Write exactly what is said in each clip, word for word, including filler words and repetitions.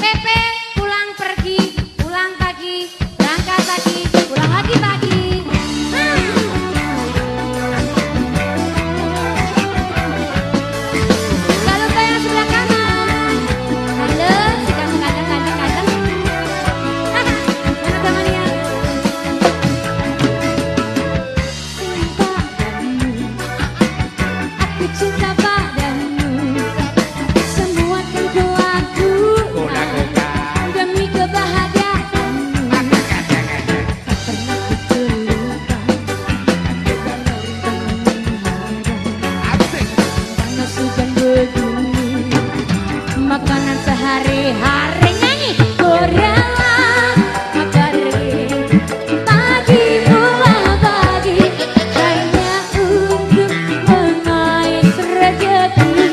Makanan sehari-hari nyanyi gorengan pagi pagi ulah pagi hanya untuk mengais rezeki.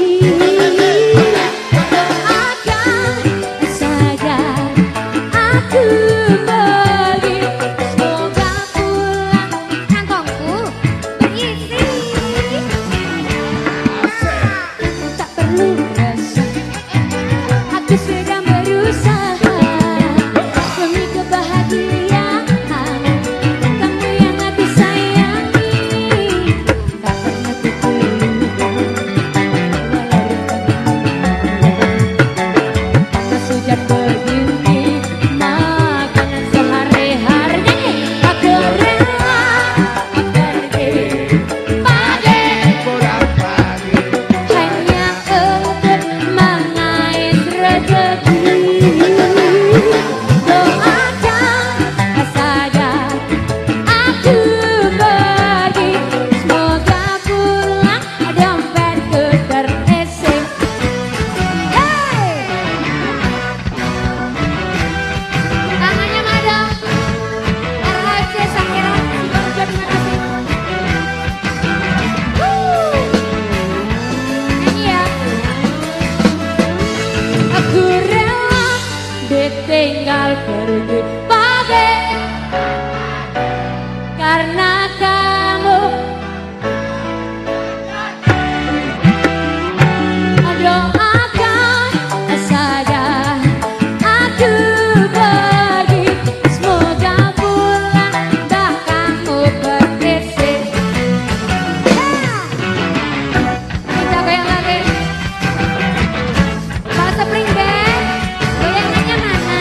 Doakan saja aku pergi, semoga pulang kantongku berisi. Tak perlu rasa, aku sedang berusaha demi kebahagiaan kamu yang aku sayangi. Tak pernah ku terluka walau panas hujan begini, makanan sehari-hari aku rela pergi pagi pulang pagi hanya untuk mengais rezeki. Doakan saja aku pergi, semoga pulang dompetku terisi. Hey! Tangannya madam R H C Sakira Sidoarjo, terima kasih. Wuh. Nyanyi ya. Aku rela ditinggal pergi pagi karena kamu. Doakan saja aku pergi, semoga pulang dah kamu berisi. Kita goyang lagi. Pak Spring Band, goyangannya mana?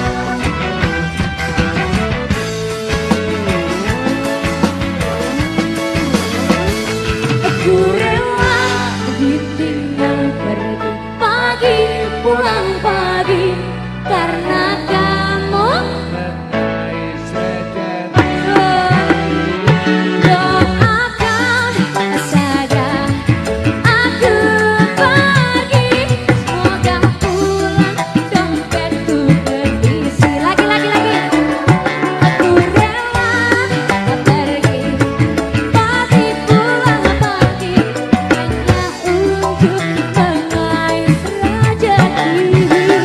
Aku rela ditinggal pergi pagi pulang pagi karena kamu. Doakan saja aku pergi, semoga pulang dompetku berisi. Lagi lagi lagi. Aku rela pergi pagi pulang pagi hanya untuk mengais rezeki.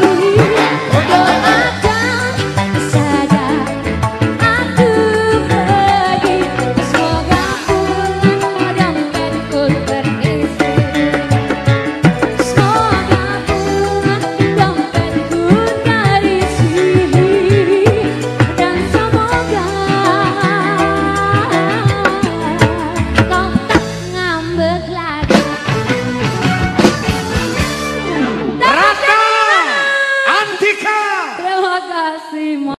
Doakan saja aku pergi, semoga pulang dompetku terisi. Semoga pulang dompetku terisi, dan semoga kau tak ngambek lagi. Raka Antika. Terima kasih.